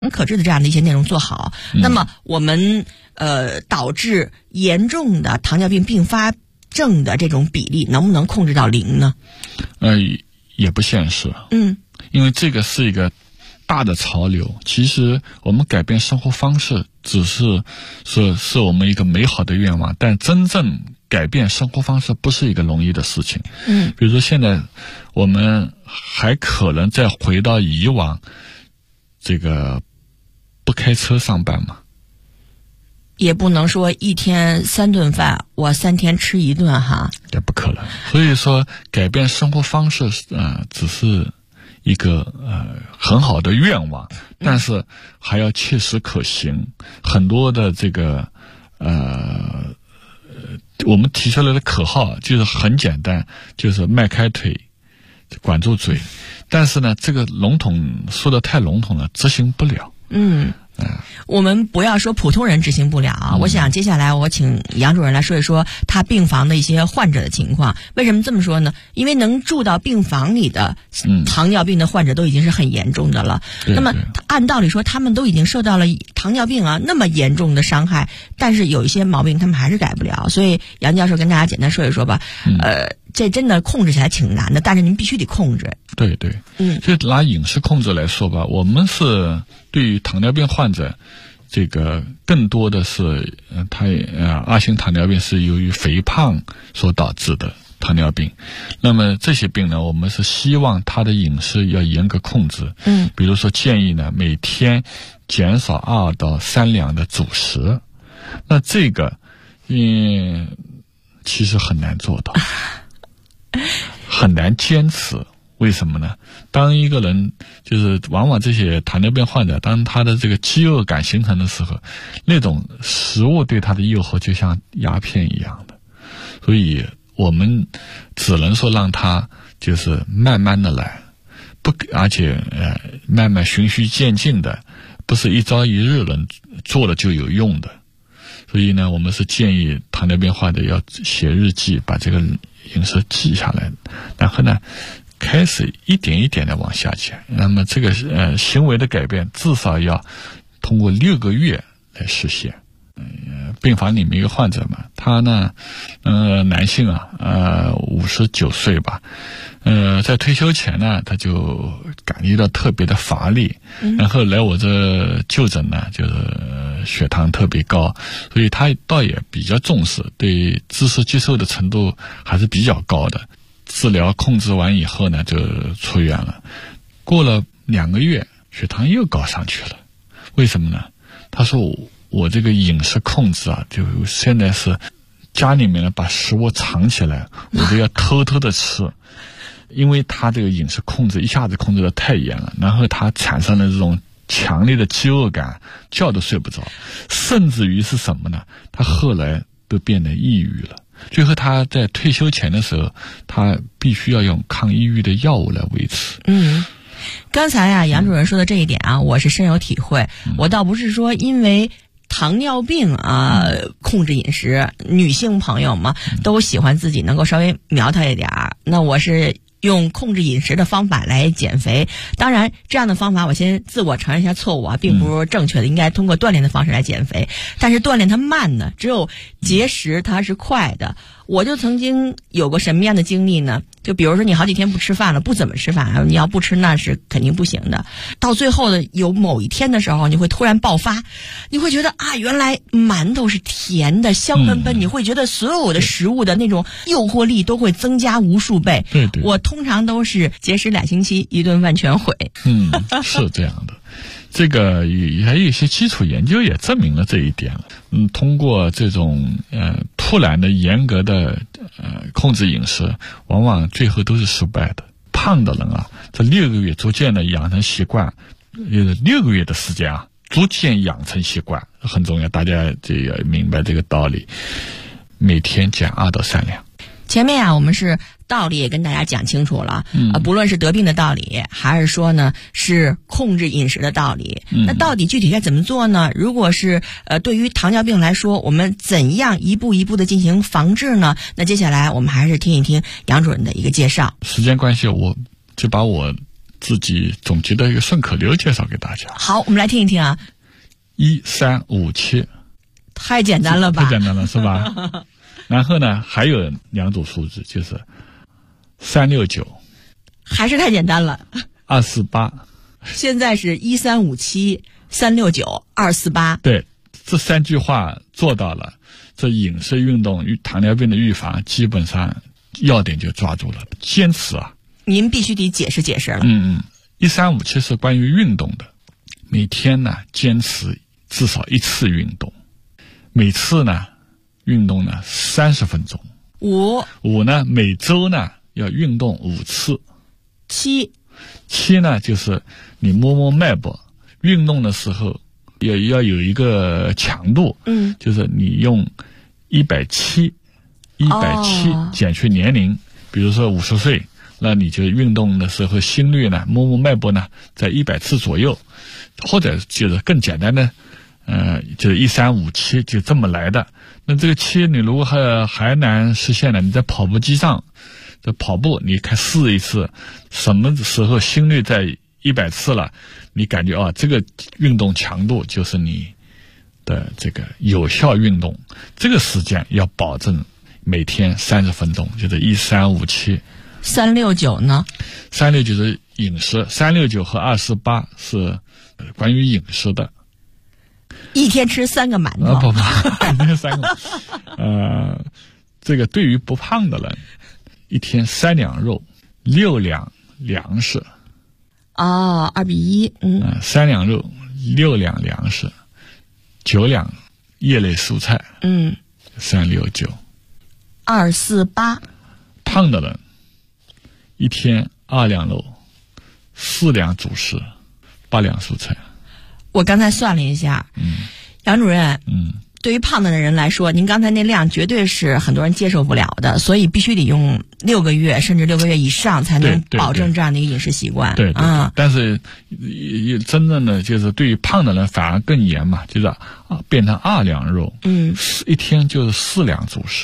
可治的这样的一些内容做好，那么我们导致严重的糖尿病并发症的这种比例能不能控制到0呢？ 也不现实。 因为这个是一个大的潮流。其实我们改变生活方式只是我们一个美好的愿望，但真正改变生活方式不是一个容易的事情。比如说现在我们还可能再回到以往这个不开车上班吗？ 也不能说一天3顿饭，我3天吃1顿哈， 也不可能。所以说，改变生活方式只是一个很好的愿望，但是还要切实可行。很多的这个我们提出来的口号就是很简单，就是迈开腿，管住嘴。但是呢，这个说的太笼统了，执行不了。 我们不要说普通人执行不了啊。我想接下来我请杨主任来说一说他病房的一些患者的情况。为什么这么说呢？因为能住到病房里的糖尿病的患者都已经是很严重的了。那么按道理说他们都已经受到了糖尿病那么严重的伤害，但是有一些毛病他们还是改不了。所以杨教授跟大家简单说一说吧。这真的控制起来挺难的，但是您必须得控制。 对。就拿饮食控制来说吧，我们是对于糖尿病患者，这个更多的是二型糖尿病是由于肥胖所导致的糖尿病。那么这些病呢，我们是希望他的饮食要严格控制。比如说建议呢，每天减少2到3两的主食。那这个其实很难做到，很难坚持。为什么呢？当一个人往往这些糖尿病患者，当他的这个饥饿感形成的时候，那种食物对他的诱惑就像鸦片一样的。所以我们只能说让他慢慢的来，而且慢慢循序渐进的，不是一朝一日能做了就有用的。所以呢，我们是建议糖尿病患者要写日记，把这个饮食记下来，然后呢开始一点一点的往下减。那么这个行为的改变至少要通过6个月来实现。病房里面一个患者嘛，他呢男性59岁吧，在退休前呢他就感觉到特别的乏力，然后来我这就诊呢，血糖特别高，所以他倒也比较重视，对知识接受的程度还是比较高的。治疗控制完以后呢，就出院了。过了2个月，血糖又高上去了。为什么呢？他说我这个饮食控制就现在是家里面呢把食物藏起来，我都要偷偷的吃。因为他这个饮食控制一下子控制的太严了，然后他产生了这种强烈的饥饿感，觉都睡不着，甚至于是什么呢？他后来都变得抑郁了。最后他在退休前的时候，他必须要用抗抑郁的药物来维持。 刚才杨主任说的这一点我是深有体会。我倒不是说因为糖尿病控制饮食，女性朋友嘛都喜欢自己能够稍微苗条一点，那我是用控制饮食的方法来减肥。当然这样的方法我先自我承认一下错误并不是正确的，应该通过锻炼的方式来减肥。但是锻炼它慢呢，只有节食它是快的。我就曾经有过什么样的经历呢？就比如说你好几天不吃饭了，不怎么吃饭，你要不吃那是肯定不行的。到最后的有某一天的时候，你会突然爆发，你会觉得原来馒头是甜的，香喷喷，你会觉得所有的食物的那种诱惑力都会增加无数倍。 对。 我通常都是节食2星期，1顿饭全毁。 是这样的。这个还有一些基础研究也证明了这一点了。通过这种突然的严格的控制饮食，往往最后都是失败的。胖的人这6个月逐渐的养成习惯，6个月的时间逐渐养成习惯很重要，大家这个明白这个道理。每天减2到3两。 前面我们是道理也跟大家讲清楚了，不论是得病的道理，还是说呢是控制饮食的道理。那到底具体该怎么做呢？如果是对于糖尿病来说，我们怎样一步一步的进行防治呢？那接下来我们还是听一听杨主任的一个介绍。 时间关系，我就把我自己总结的一个顺口溜介绍给大家。 好，我们来听一听啊。 1357， 太简单了吧？ 太简单了是吧？然后呢，还有2组数字，就是369， 还是太简单了。 248。 现在是1357、369、248。 对，这3句话做到了，这饮食运动与糖尿病的预防基本上要点就抓住了。坚持啊， 您必须得解释解释了。 1357是关于运动的，每天呢坚持至少1次运动，每次呢运动呢30分钟。5呢，每周呢要运动5次。7呢，就是你摸摸脉搏，运动的时候要有一个强度，就是你用170减去年龄，比如说50岁，那你就运动的时候心率呢，摸摸脉搏呢，在100次左右，或者就是更简单的，就是1357就这么来的。那这个7你如果还难实现呢，你在跑步机上。这跑步你看试一次，什么时候心率在100次了，你感觉这个运动强度就是你的这个有效运动，这个时间要保证每天30分钟，就是1357。 369呢 ？369是饮食，369和248是关于饮食的。 一天吃3个馒头。 不，那3个。这个对于不胖的人。1天3两肉，6两粮食。 2比1。 3两肉，6两粮食，9两叶类蔬菜。369。 248。 胖的人1天2两肉，4两主食，8两蔬菜。 我刚才算了一下，杨主任，对于胖的人来说，您刚才那量绝对是很多人接受不了的，所以必须得用6个月甚至6个月以上才能保证这样的一个饮食习惯。 对，但是真正的就是对于胖的人反而更严嘛，就是变成2两肉，1天就是4两主食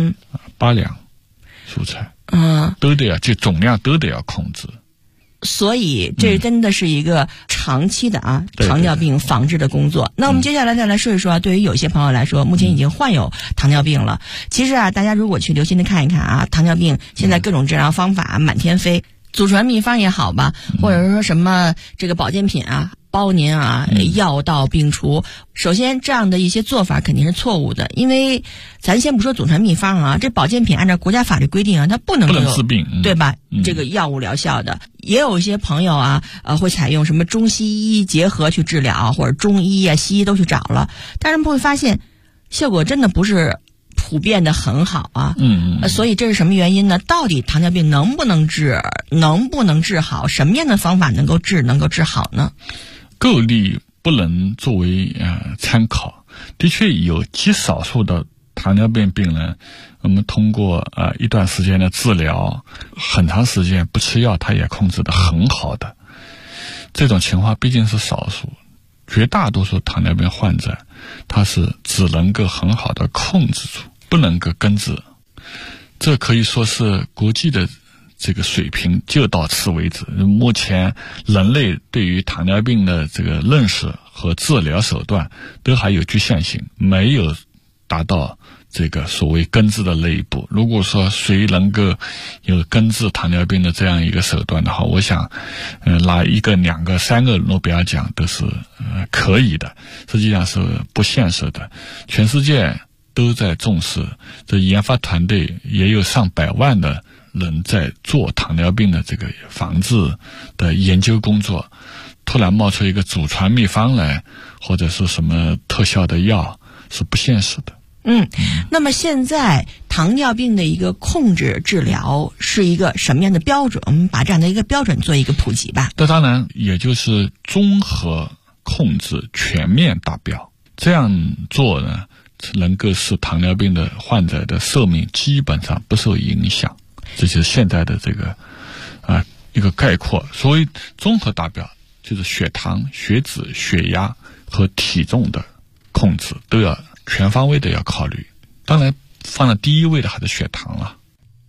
，8两蔬菜，都得要，就总量都得要控制。 所以这真的是一个长期的糖尿病防治的工作。那我们接下来再来说一说，对于有些朋友来说，目前已经患有糖尿病了。其实大家如果去留心的看一看糖尿病现在各种治疗方法满天飞，祖传秘方也好吧，或者是说什么这个保健品包您药到病除。首先这样的一些做法肯定是错误的，因为咱先不说祖传秘方这保健品按照国家法律规定它不能治病， 对吧？这个药物疗效的。也有一些朋友会采用什么中西医结合去治疗，或者中医西医都去找了，但是会发现效果真的不是普遍的很好所以这是什么原因呢？到底糖尿病能不能治好？什么样的方法能够治好呢？ 个例不能作为参考，的确有极少数的糖尿病病人，我们通过一段时间的治疗，很长时间不吃药，他也控制得很好的。这种情况毕竟是少数，绝大多数糖尿病患者他是只能够很好的控制住，不能够根治。这可以说是国际的这个水平就到此为止。目前人类对于糖尿病的这个认识和治疗手段都还有局限性，没有达到这个所谓根治的那一步。如果说谁能够有根治糖尿病的这样一个手段的话，我想拿1个、2个、3个诺贝尔奖都是可以的，实际上是不现实的。全世界都在重视，这研发团队也有上百万的人在做糖尿病的这个防治的研究工作，突然冒出一个祖传秘方来，或者是什么特效的药，是不现实的。 那么现在糖尿病的一个控制治疗是一个什么样的标准？我们把这样的一个标准做一个普及吧。 这当然也就是综合控制全面达标，这样做呢，能够使糖尿病的患者的寿命基本上不受影响。这就是现在的这个一个概括。所谓综合达标，就是血糖、血脂、血压和体重的控制都要全方位的要考虑。当然放在第一位的还是血糖了。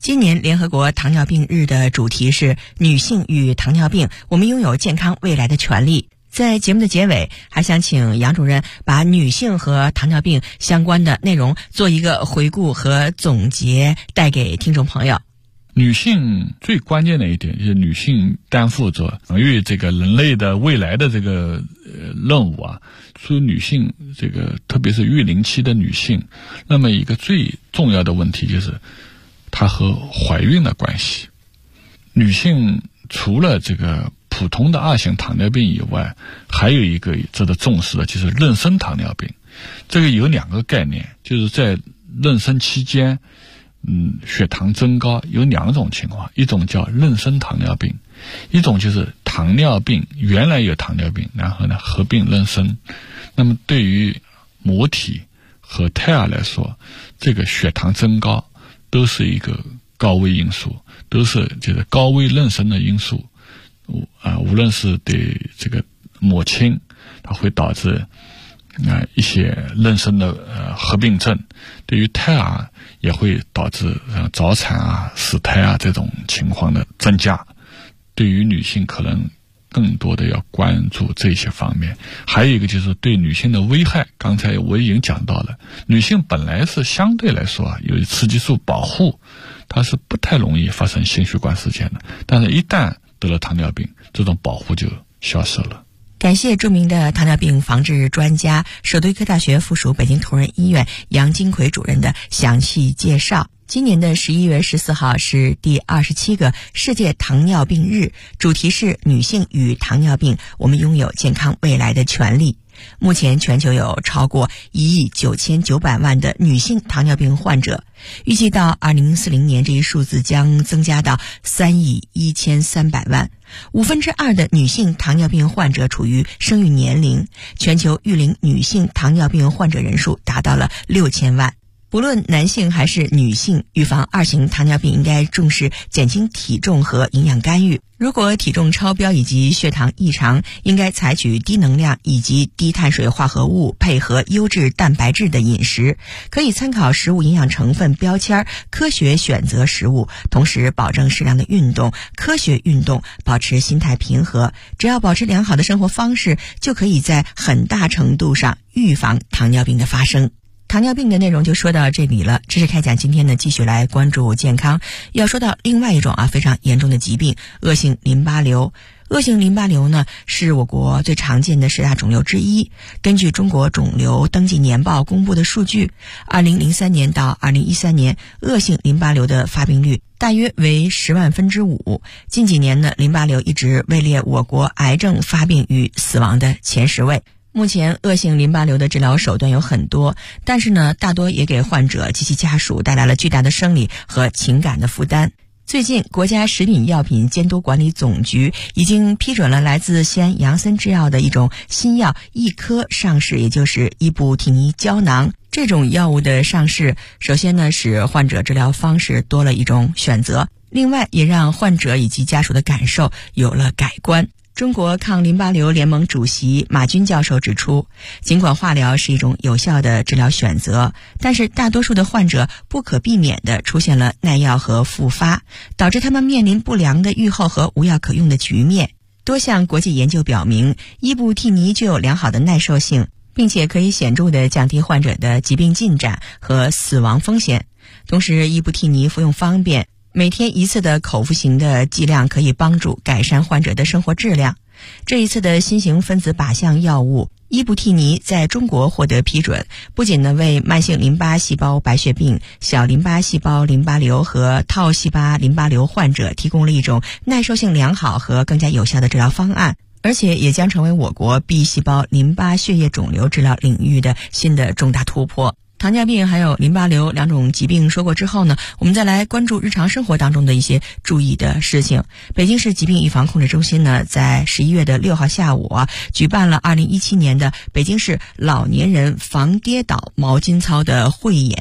今年联合国糖尿病日的主题是女性与糖尿病，我们拥有健康未来的权利。在节目的结尾，还想请杨主任把女性和糖尿病相关的内容做一个回顾和总结，带给听众朋友。 女性最关键的一点就是女性担负着养育这个人类的未来的这个任务啊。所以女性这个特别是育龄期的女性，那么一个最重要的问题就是它和怀孕的关系。女性除了这个普通的2型糖尿病以外，还有一个值得重视的就是妊娠糖尿病。这个有2个概念，就是在妊娠期间血糖增高有2种情况，一种叫妊娠糖尿病，一种就是糖尿病原来有糖尿病，然后呢合并妊娠。那么对于母体和胎儿来说，这个血糖增高都是一个高危因素，都是就是高危妊娠的因素无论是对这个母亲，它会导致一些妊娠的合并症，对于胎儿也会导致早产死胎这种情况的增加。对于女性可能更多的要关注这些方面。还有一个就是对女性的危害，刚才我已经讲到了，女性本来是相对来说有雌激素保护，它是不太容易发生心血管事件的，但是一旦得了糖尿病，这种保护就消失了。 感谢著名的糖尿病防治专家、首都医科大学附属北京同仁医院杨金奎主任的详细介绍。今年的11月14号是第27个世界糖尿病日，主题是女性与糖尿病，我们拥有健康未来的权利。目前全球有超过1亿9900万的女性糖尿病患者，预计到2040年这一数字将增加到3亿1300万。2/5的女性糖尿病患者处于生育年龄，全球育龄女性糖尿病患者人数达到了6000万。不论男性还是女性，预防2型糖尿病应该重视减轻体重和营养干预。如果体重超标以及血糖异常，应该采取低能量以及低碳水化合物配合优质蛋白质的饮食，可以参考食物营养成分标签，科学选择食物，同时保证适量的运动，科学运动，保持心态平和。只要保持良好的生活方式，就可以在很大程度上预防糖尿病的发生。糖尿病的内容就说到这里了，知识开讲今天呢继续来关注健康。要说到另外一种非常严重的疾病，恶性淋巴瘤。恶性淋巴瘤呢是我国最常见的10大肿瘤之一。根据中国肿瘤登记年报公布的数据，2003年到2013年，恶性淋巴瘤的发病率大约为10万分之5。近几年呢，淋巴瘤一直位列我国癌症发病与死亡的前10位。目前恶性淋巴瘤的治疗手段有很多，但是呢，大多也给患者及其家属带来了巨大的生理和情感的负担。最近，国家食品药品监督管理总局已经批准了来自西安杨森制药的一种新药益科上市，也就是伊布替尼胶囊。这种药物的上市，首先呢，使患者治疗方式多了一种选择，另外也让患者以及家属的感受有了改观。中国抗淋巴瘤联盟主席马军教授指出，尽管化疗是一种有效的治疗选择，但是大多数的患者不可避免地出现了耐药和复发，导致他们面临不良的预后和无药可用的局面。多项国际研究表明，伊布替尼具有良好的耐受性，并且可以显著地降低患者的疾病进展和死亡风险。同时，伊布替尼服用方便，每天一次的口服型的剂量可以帮助改善患者的生活质量。这一次的新型分子靶向药物伊布替尼在中国获得批准，不仅呢为慢性淋巴细胞白血病、小淋巴细胞淋巴瘤和套细胞淋巴瘤患者提供了一种耐受性良好和更加有效的治疗方案，而且也将成为我国 B 细胞淋巴血液肿瘤治疗领域的新的重大突破。糖尿病还有淋巴瘤2种疾病说过之后呢，我们再来关注日常生活当中的一些注意的事情。北京市疾病预防控制中心呢，在11月6号下午举办了2017年的北京市老年人防跌倒毛巾操的汇演。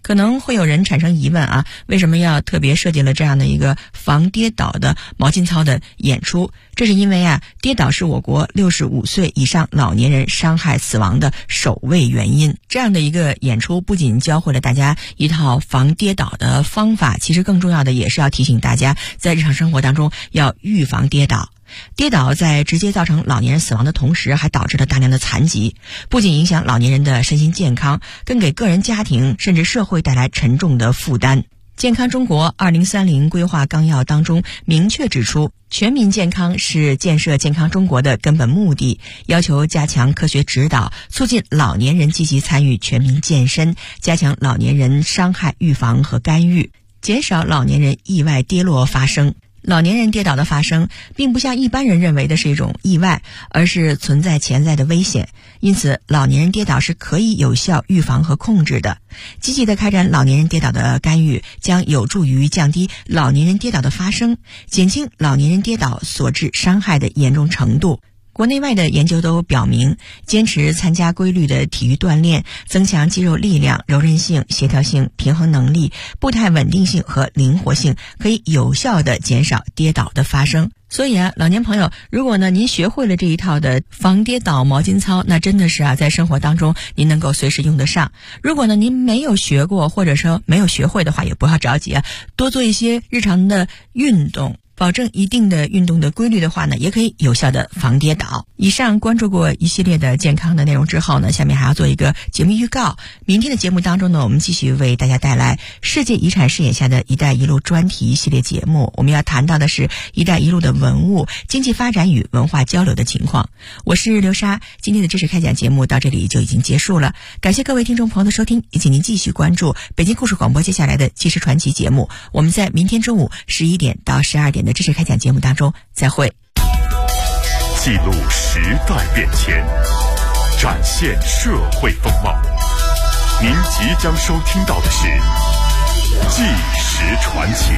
可能会有人产生疑问啊，为什么要特别设计了这样的一个防跌倒的毛巾操的演出？这是因为啊，跌倒是我国65岁以上老年人伤害死亡的首位原因。这样的一个演出不仅教会了大家一套防跌倒的方法，其实更重要的也是要提醒大家，在日常生活当中要预防跌倒。跌倒在直接造成老年人死亡的同时，还导致了大量的残疾，不仅影响老年人的身心健康，更给个人、家庭甚至社会带来沉重的负担。健康中国2030规划纲要当中明确指出，全民健康是建设健康中国的根本目的，要求加强科学指导，促进老年人积极参与全民健身，加强老年人伤害预防和干预，减少老年人意外跌落发生。老年人跌倒的发生，并不像一般人认为的是一种意外，而是存在潜在的危险。因此，老年人跌倒是可以有效预防和控制的。积极的开展老年人跌倒的干预，将有助于降低老年人跌倒的发生，减轻老年人跌倒所致伤害的严重程度。国内外的研究都表明，坚持参加规律的体育锻炼，增强肌肉力量、柔韧性、协调性、平衡能力、步态稳定性和灵活性，可以有效地减少跌倒的发生。所以啊，老年朋友，如果呢您学会了这一套的防跌倒毛巾操，那真的是啊，在生活当中您能够随时用得上。如果呢您没有学过，或者说没有学会的话，也不要着急啊，多做一些日常的运动。保证一定的运动的规律的话呢，也可以有效的防跌倒。以上关注过一系列的健康的内容之后呢，下面还要做一个节目预告。明天的节目当中呢，我们继续为大家带来世界遗产视野下的一带一路专题系列节目。我们要谈到的是一带一路的文物、经济发展与文化交流的情况。我是刘莎，今天的知识开讲节目到这里就已经结束了。感谢各位听众朋友的收听，也请您继续关注北京故事广播接下来的纪实传奇节目。我们在明天中午11点到12点的知识开讲节目当中再会。 记录时代变迁，展现社会风貌。您即将收听到的是纪实传奇。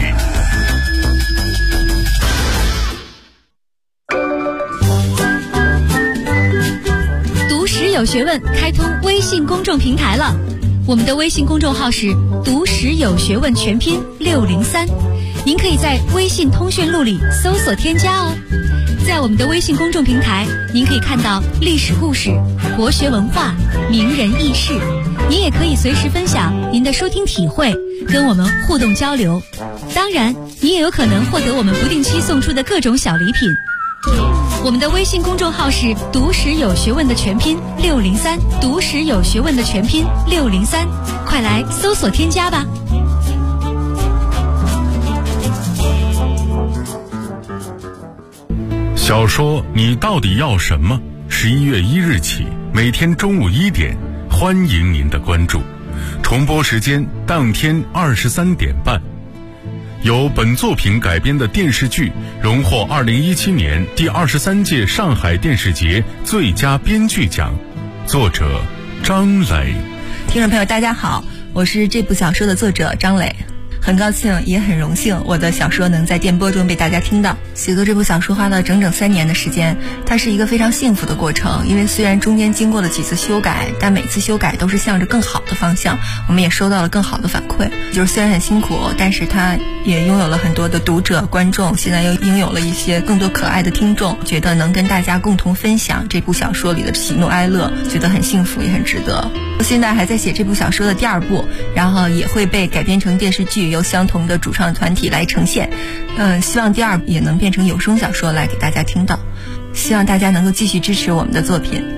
读史有学问开通微信公众平台了，我们的微信公众号是读史有学问全拼603，您可以在微信通讯录里搜索添加哦。在我们的微信公众平台，您可以看到历史故事、国学文化、名人轶事，您也可以随时分享您的收听体会，跟我们互动交流。当然，你也有可能获得我们不定期送出的各种小礼品。我们的微信公众号是读史有学问的全拼603，读史有学问的全拼603，快来搜索添加吧。 小说你到底要什么？11月1日起，每天中午1点，欢迎您的关注。重播时间当天23点半。由本作品改编的电视剧荣获2017年第23届上海电视节最佳编剧奖，作者张磊。 听众朋友大家好，我是这部小说的作者张磊。很高兴也很荣幸我的小说能在电波中被大家听到。写作这部小说花了整整3年的时间，它是一个非常幸福的过程，因为虽然中间经过了几次修改，但每次修改都是向着更好的方向，我们也收到了更好的反馈。就是虽然很辛苦，但是它也拥有了很多的读者观众，现在又拥有了一些更多可爱的听众，觉得能跟大家共同分享这部小说里的喜怒哀乐，觉得很幸福也很值得。我现在还在写这部小说的第2部，然后也会被改编成电视剧，由相同的主创团体来呈现。希望第2部也能变成有声小说来给大家听到。希望大家能够继续支持我们的作品。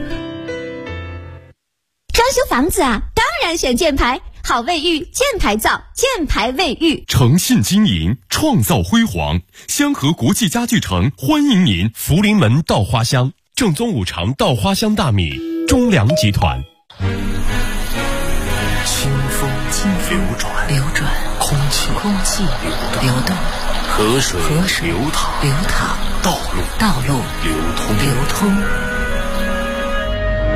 装修房子啊，当然选箭牌，好卫浴，箭牌造，箭牌卫浴。 诚信经营，创造辉煌。香河国际家具城欢迎您。福临门稻花香，正宗5常稻花香大米，中粮集团。清风流转，空气流动，河水流淌，道路流通。